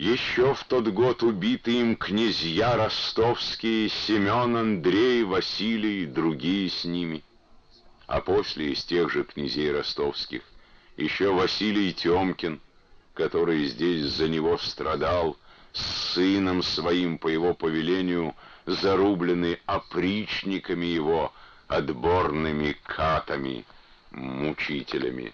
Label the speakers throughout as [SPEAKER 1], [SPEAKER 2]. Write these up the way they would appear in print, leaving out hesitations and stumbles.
[SPEAKER 1] Еще в тот год убиты им князья ростовские Семен, Андрей, Василий и другие с ними. А после из тех же князей ростовских еще Василий Тёмкин, который здесь за него страдал, с сыном своим по его повелению зарублены опричниками его, отборными катами, мучителями.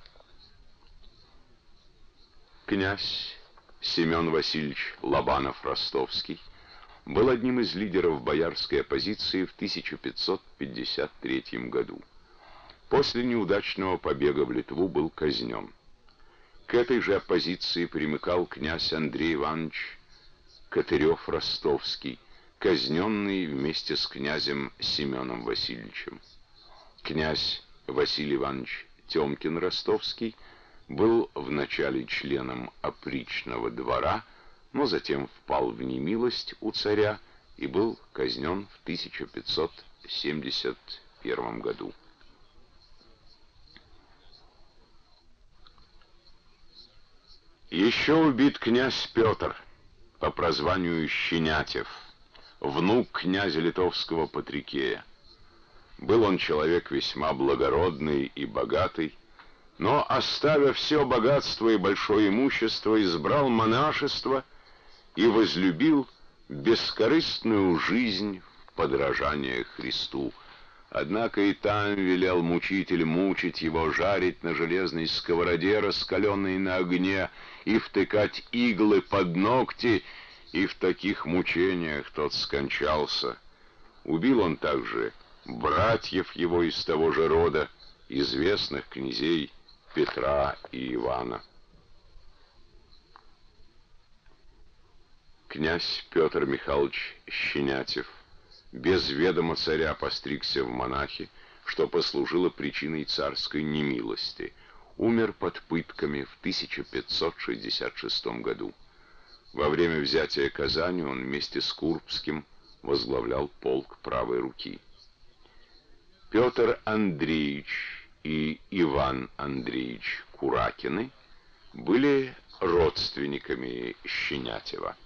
[SPEAKER 1] Князь Семен Васильевич Лобанов-Ростовский был одним из лидеров боярской оппозиции в 1553 году. После неудачного побега в Литву был казнен. К этой же оппозиции примыкал князь Андрей Иванович Катырев-Ростовский, казненный вместе с князем Семеном Васильевичем. Князь Василий Иванович Тёмкин-Ростовский был вначале членом опричного двора, но затем впал в немилость у царя и был казнен в 1571 году. Еще убит князь Петр, по прозванию Щенятев, внук князя литовского Патрикея. Был он человек весьма благородный и богатый, но, оставив все богатство и большое имущество, избрал монашество и возлюбил бескорыстную жизнь в подражание Христу. Однако и там велел мучитель мучить его, жарить на железной сковороде, раскаленной на огне, и втыкать иглы под ногти, и в таких мучениях тот скончался. Убил он также братьев его из того же рода, известных князей Петра и Ивана. Князь Петр Михайлович Щенятев без ведома царя постригся в монахи, что послужило причиной царской немилости. Умер под пытками в 1566 году. Во время взятия Казани он вместе с Курбским возглавлял полк правой руки. Петр Андреевич и Иван Андреевич Куракины были родственниками Щенятева.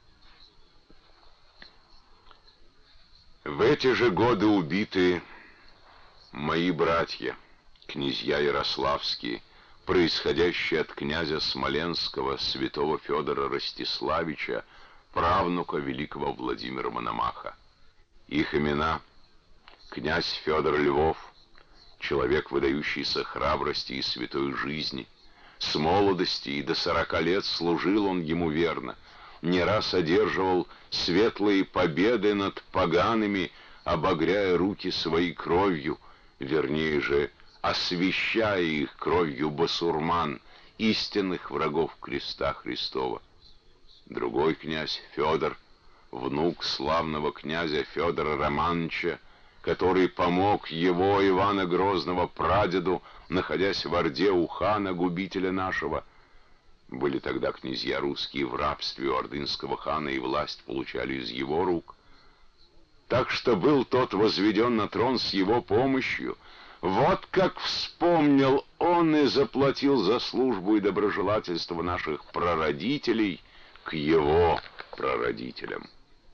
[SPEAKER 1] В эти же годы убиты мои братья, князья ярославские, происходящие от князя Смоленского святого Федора Ростиславича, правнука великого Владимира Мономаха. Их имена: князь Федор Львов, человек, выдающийся храбрости и святой жизни. С молодости и до 40 лет служил он ему верно, не раз одерживал светлые победы над погаными, обогряя руки своей кровью, вернее же, освящая их кровью басурман, истинных врагов креста Христова. Другой князь Федор, внук славного князя Федора Романовича, который помог его, Ивана Грозного, прадеду, находясь в орде у хана, губителя нашего. Были тогда князья русские в рабстве у ордынского хана, и власть получали из его рук. Так что был тот возведен на трон с его помощью. Вот как вспомнил он и заплатил за службу и доброжелательство наших прародителей к его прародителям.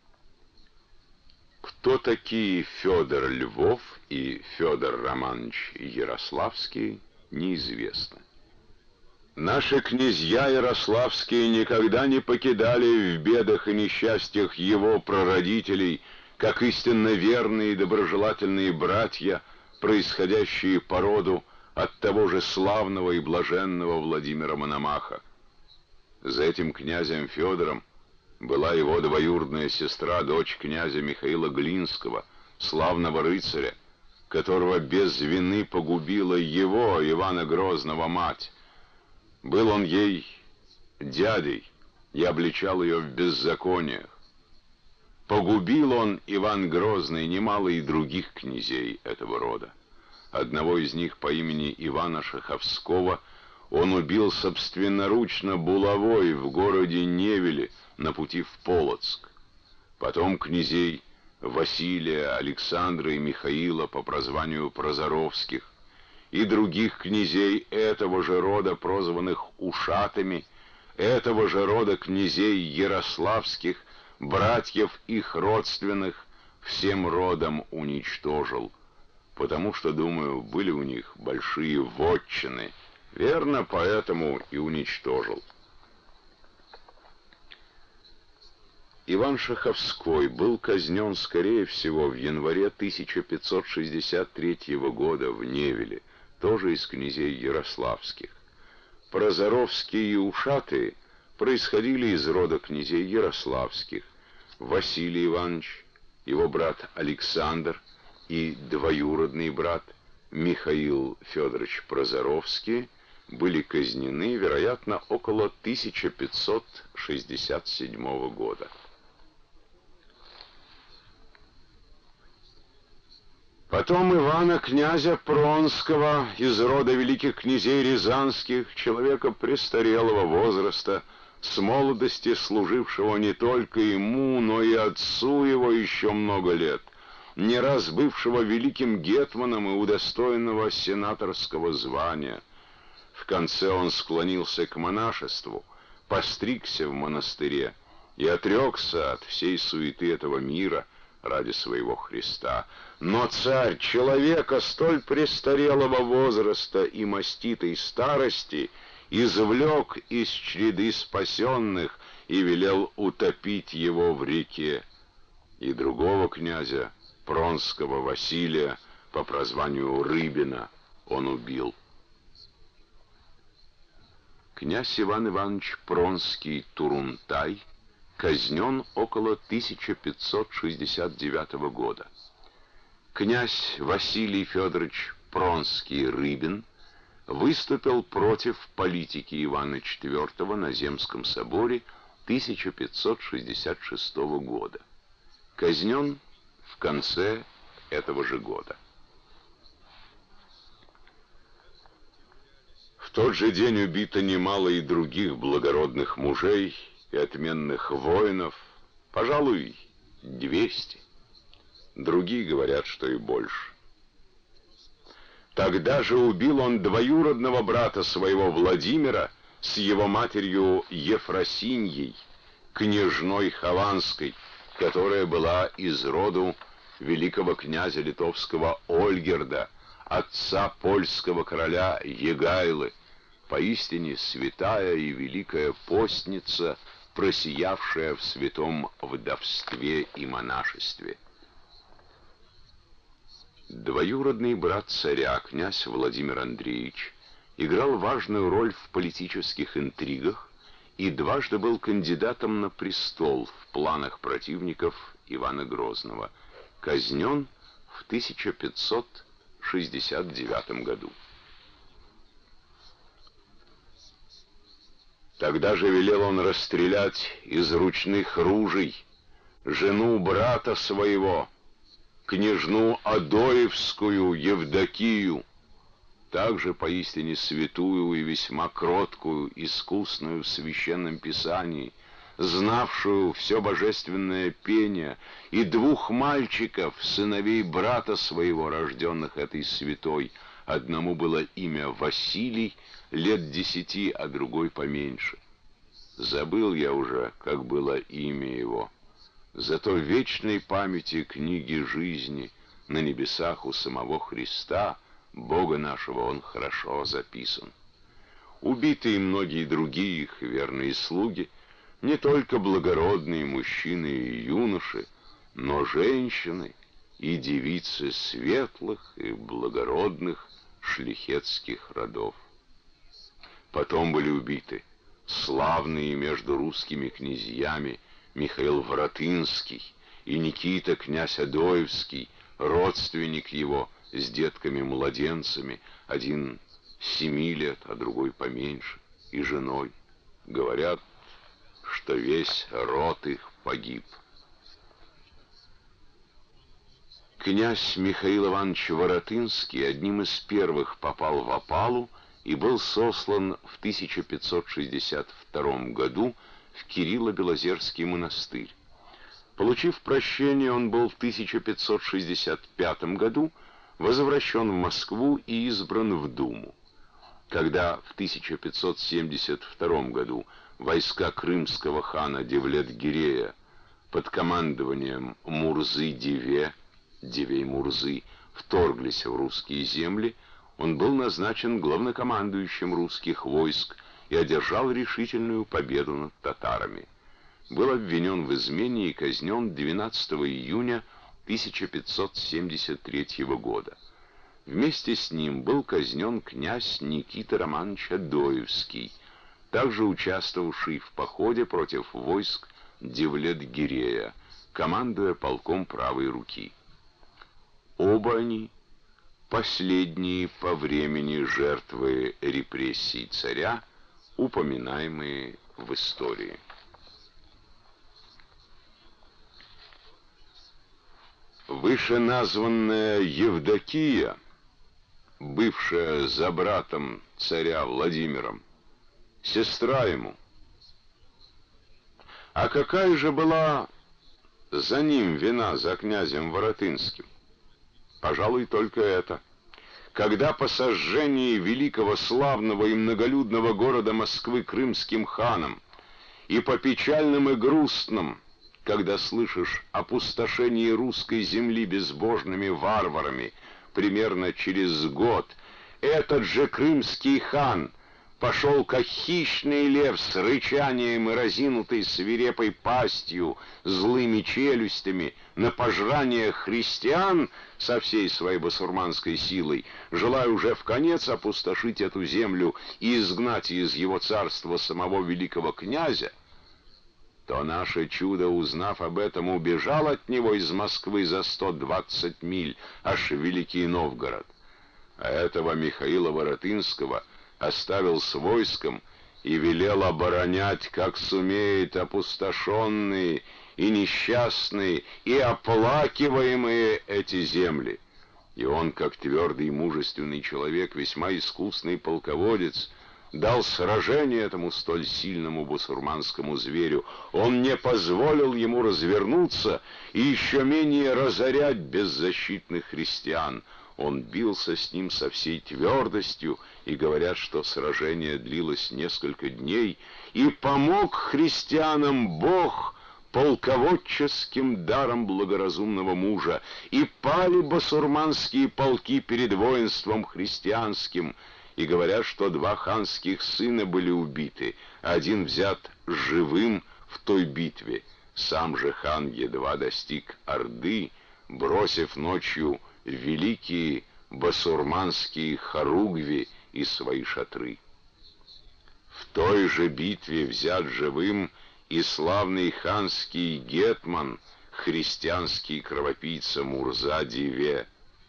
[SPEAKER 1] Кто такие Федор Львов и Федор Романович Ярославский, неизвестно. Наши князья ярославские никогда не покидали в бедах и несчастьях его прародителей, как истинно верные и доброжелательные братья, происходящие по роду от того же славного и блаженного Владимира Мономаха. За этим князем Федором была его двоюродная сестра, дочь князя Михаила Глинского, славного рыцаря, которого без вины погубила его, Ивана Грозного, мать. Был он ей дядей и обличал ее в беззакониях. Погубил он, Иван Грозный, немало и других князей этого рода. Одного из них по имени Ивана Шаховского он убил собственноручно булавой в городе Невеле на пути в Полоцк. Потом князей Василия, Александра и Михаила по прозванию Прозоровских и других князей этого же рода, прозванных ушатами, этого же рода князей ярославских, братьев их родственных, всем родом уничтожил, потому что, думаю, были у них большие вотчины. Верно, поэтому и уничтожил. Иван Шаховской был казнен, скорее всего, в январе 1563 года в Невеле, тоже из князей ярославских. Прозоровские и Ушаты происходили из рода князей ярославских. Василий Иванович, его брат Александр и двоюродный брат Михаил Федорович Прозоровский были казнены, вероятно, около 1567 года. Потом Ивана князя Пронского из рода великих князей рязанских, человека престарелого возраста, с молодости служившего не только ему, но и отцу его еще много лет, не раз бывшего великим гетманом и удостоенного сенаторского звания. В конце он склонился к монашеству, постригся в монастыре и отрекся от всей суеты этого мира ради своего Христа. Но царь, человека столь престарелого возраста и маститой старости, извлек из череды спасенных и велел утопить его в реке. И другого князя, Пронского Василия, по прозванию Рыбина, он убил. Князь Иван Иванович Пронский Турунтай казнен около 1569 года. Князь Василий Федорович Пронский Рыбин выступил против политики Ивана IV на Земском соборе 1566 года. Казнен в конце этого же года. В тот же день убито немало и других благородных мужей и отменных воинов, пожалуй, 200. Другие говорят, что и больше. Тогда же убил он двоюродного брата своего Владимира с его матерью Ефросиньей, княжной Хованской, которая была из роду великого князя литовского Ольгерда, отца польского короля Егайлы, поистине святая и великая постница, просиявшая в святом вдовстве и монашестве. Двоюродный брат царя, князь Владимир Андреевич, играл важную роль в политических интригах и дважды был кандидатом на престол в планах противников Ивана Грозного, казнен в 1569 году. Тогда же велел он расстрелять из ручных ружей жену брата своего, княжну Адоевскую Евдокию, также поистине святую и весьма кроткую, искусную в священном писании, знавшую все божественное пение, и двух мальчиков, сыновей брата своего, рожденных этой святой. Одному было имя Василий, лет 10, а другой поменьше. Забыл я уже, как было имя его. Зато в вечной памяти книги жизни на небесах у самого Христа, Бога нашего, он хорошо записан. Убиты и многие другие их верные слуги, не только благородные мужчины и юноши, но женщины и девицы светлых и благородных шляхетских родов. Потом были убиты славные между русскими князьями Михаил Воротынский и Никита князь Адоевский, родственник его с детками-младенцами, один 7 лет, а другой поменьше, и женой. Говорят, что весь род их погиб. Князь Михаил Иванович Воротынский одним из первых попал в опалу и был сослан в 1562 году в Кирилло-Белозерский монастырь. Получив прощение, он был в 1565 году возвращен в Москву и избран в Думу. Когда в 1572 году войска крымского хана Девлет-Гирея под командованием Мурзы-Деве, Девей-Мурзы, вторглись в русские земли, он был назначен главнокомандующим русских войск и одержал решительную победу над татарами. Был обвинен в измене и казнен 12 июня 1573 года. Вместе с ним был казнен князь Никита Романович Адоевский, также участвовавший в походе против войск Девлет-Гирея, командуя полком правой руки. Оба они, последние по времени жертвы репрессий царя, упоминаемые в истории. Вышеназванная Евдокия, бывшая за братом царя Владимиром, сестра ему. А какая же была за ним вина, за князем Воротынским? Пожалуй, только это. Когда по сожжении великого, славного и многолюдного города Москвы крымским ханом и по печальным и грустным, когда слышишь о пустошении русской земли безбожными варварами, примерно через год, этот же крымский хан пошел, как хищный лев, с рычанием и разинутой свирепой пастью, злыми челюстями, на пожрание христиан со всей своей басурманской силой, желая уже вконец опустошить эту землю и изгнать из его царства самого великого князя, то наше чудо, узнав об этом, убежал от него из Москвы за 120 миль, аж в Великий Новгород. А этого Михаила Воротынского оставил с войском и велел оборонять, как сумеет, опустошенные и несчастные и оплакиваемые эти земли. И он, как твердый и мужественный человек, весьма искусный полководец, дал сражение этому столь сильному басурманскому зверю. Он не позволил ему развернуться и еще менее разорять беззащитных христиан. Он бился с ним со всей твердостью, и говорят, что сражение длилось несколько дней, и помог христианам Бог полководческим даром благоразумного мужа, и пали басурманские полки перед воинством христианским, и говорят, что 2 ханских сына были убиты, один взят живым в той битве. Сам же хан едва достиг Орды, бросив ночью великие басурманские хоругви и свои шатры. В той же битве взят живым и славный ханский гетман, христианский кровопийца Мурза-Деве.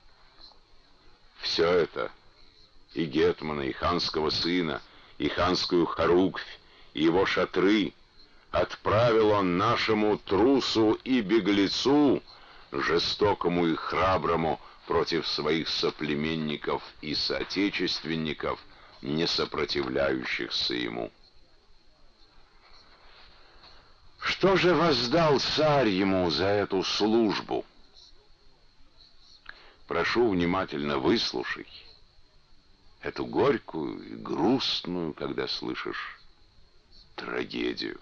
[SPEAKER 1] Все это, и гетмана, и ханского сына, и ханскую хоругвь, и его шатры, отправил он нашему трусу и беглецу, жестокому и храброму, против своих соплеменников и соотечественников, не сопротивляющихся ему. Что же воздал царь ему за эту службу? Прошу внимательно выслушай эту горькую и грустную, когда слышишь, трагедию.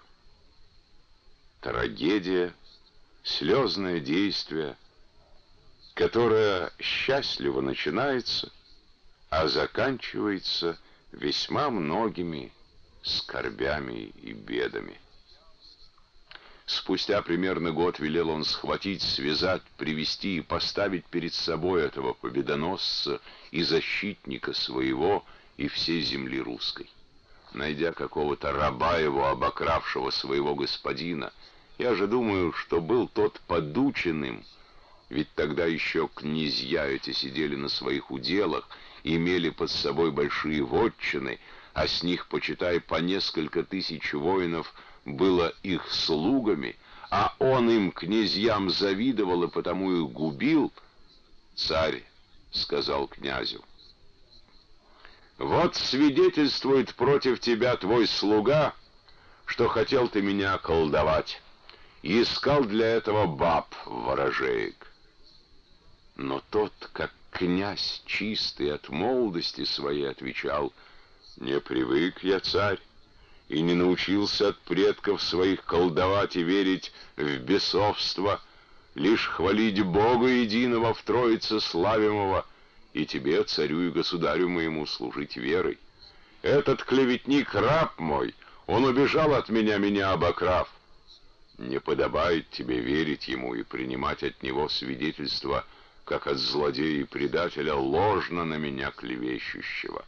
[SPEAKER 1] Трагедия, слезное действие, которое счастливо начинается, а заканчивается весьма многими скорбями и бедами. Спустя примерно год велел он схватить, связать, привести и поставить перед собой этого победоносца и защитника своего и всей земли русской. Найдя какого-то раба его, обокравшего своего господина, я же думаю, что был тот подученным, ведь тогда еще князья эти сидели на своих уделах, имели под собой большие вотчины, а с них, почитай, по несколько тысяч воинов было их слугами, а он им, князьям, завидовал и потому их губил. Царь сказал князю: «Вот свидетельствует против тебя твой слуга, что хотел ты меня околдовать, и искал для этого баб ворожеек». Но тот, как князь чистый от молодости своей, отвечал: Не привык я, царь, и не научился от предков своих колдовать и верить в бесовство, лишь хвалить Бога единого в Троице славимого, и тебе, царю и государю моему, служить верой. Этот клеветник — раб мой, он убежал от меня обокрав. Не подобает тебе верить ему и принимать от него свидетельство, как от злодея и предателя, ложно на меня клевещущего».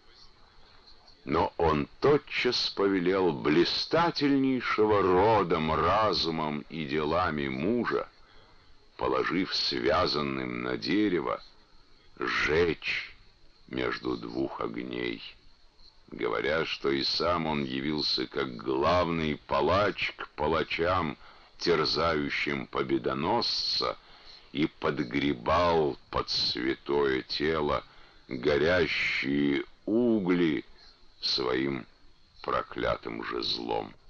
[SPEAKER 1] Но он тотчас повелел блистательнейшего родом, разумом и делами мужа, положив связанным на дерево, сжечь между двух огней, говоря, что и сам он явился как главный палач к палачам, терзающим победоносца, и подгребал под святое тело горящие угли своим проклятым жезлом.